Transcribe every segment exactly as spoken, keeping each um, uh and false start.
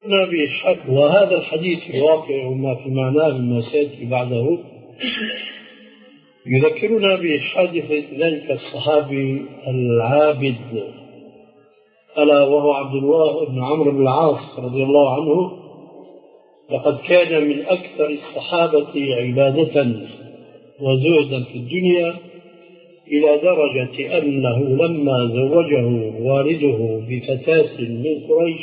وهذا الحديث الواقع وما في معناه مما سيأتي بعده يذكرنا بحادث ذلك الصحابي العابد ألا وهو عبد الله بن عمرو بن العاص رضي الله عنه. لقد كان من أكثر الصحابة عبادة وزهدا في الدنيا إلى درجة أنه لما زوجه والده بفتاة من قريش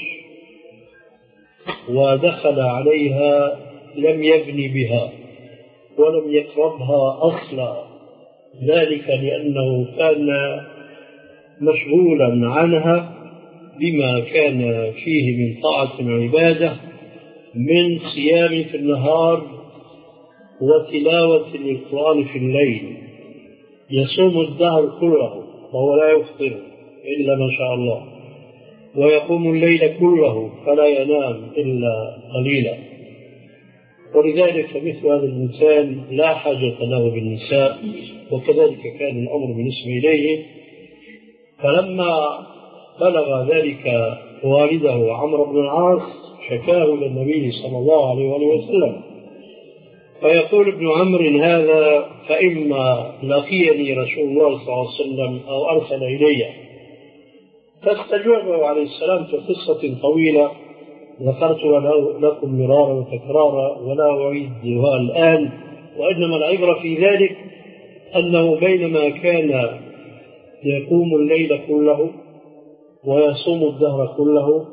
ودخل عليها لم يبني بها ولم يقربها أصلا، ذلك لأنه كان مشغولا عنها بما كان فيه من طاعة وعبادة من صيام في النهار وتلاوة للقرآن في الليل، يصوم الدهر كله وهو لا يفطر إلا ما شاء الله، ويقوم الليل كله فلا ينام إلا قليلا. ولذلك مثل هذا الإنسان لا حاجة له بالنساء، وكذلك كان الأمر بالنسبة إليه. فلما بلغ ذلك والده عمرو بن العاص شكاه إلى النبي صلى الله عليه وسلم، فيقول ابن عمرو هذا فإما لقيني رسول الله صلى الله عليه وسلم أو أرسل إلي، فاستجابه عليه السلام في قصة طويلة ذكرت لكم مرارا وتكرارا ولا أعيدها الآن، وإنما العبرة في ذلك أنه بينما كان يقوم الليل كله ويصوم الدهر كله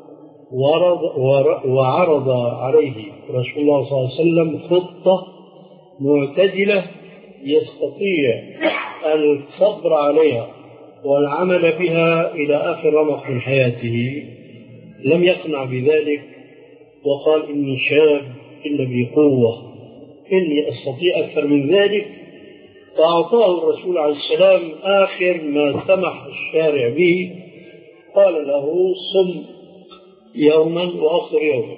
وعرض عليه رسول الله صلى الله عليه وسلم خطة معتدلة يستطيع الصبر عليها والعمل بها إلى آخر رمق من حياته، لم يقنع بذلك وقال إني شاب إن بي قوة إني أستطيع أكثر من ذلك. فأعطاه الرسول عليه السلام آخر ما سمح الشارع به، قال له صم يوما وأفطر يوما،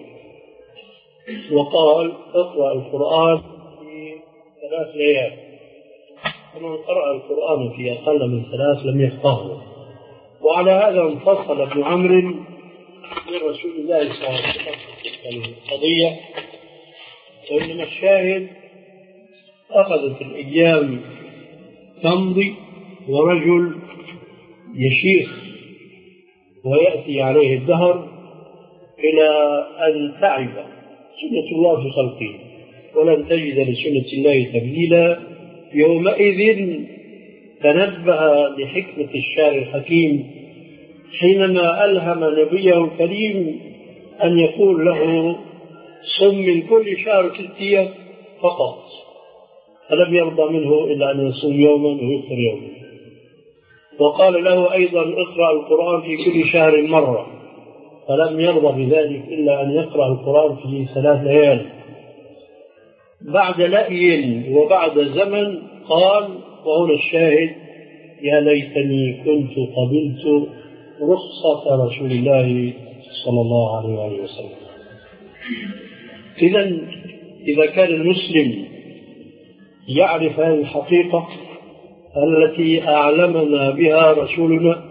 وقال اقرأ القرآن في ثلاث ليال، فمن قرأ القرآن في أقل من ثلاث لم يفقهه. وعلى هذا انفصل ابن عمرو من رسول الله صلى الله عليه وسلم في القضية. وإنما الشاهد أخذت الأيام تمضي ورجل يشيخ ويأتي عليه الدهر إلى أن تعب سنة الله في خلقه ولن تجد لسنة الله تبديلا. يومئذ تنبه لحكمة الشارع الحكيم حينما ألهم نبيه الكريم أن يقول له صم من كل شهر ست أيام فقط، فلم يرضى منه إلا أن يصوم يوما ويفطر يوما. وقال له أيضا اقرأ القرآن في كل شهر مرة، فلم يرضى بذلك إلا أن يقرأ القرآن في ثلاث ليال. بعد لأي وبعد زمن قال، وهنا الشاهد، يا ليتني كنت قبلت رخصة رسول الله صلى الله عليه وسلم. إذن إذا كان المسلم يعرف هذه الحقيقة التي أعلمنا بها رسولنا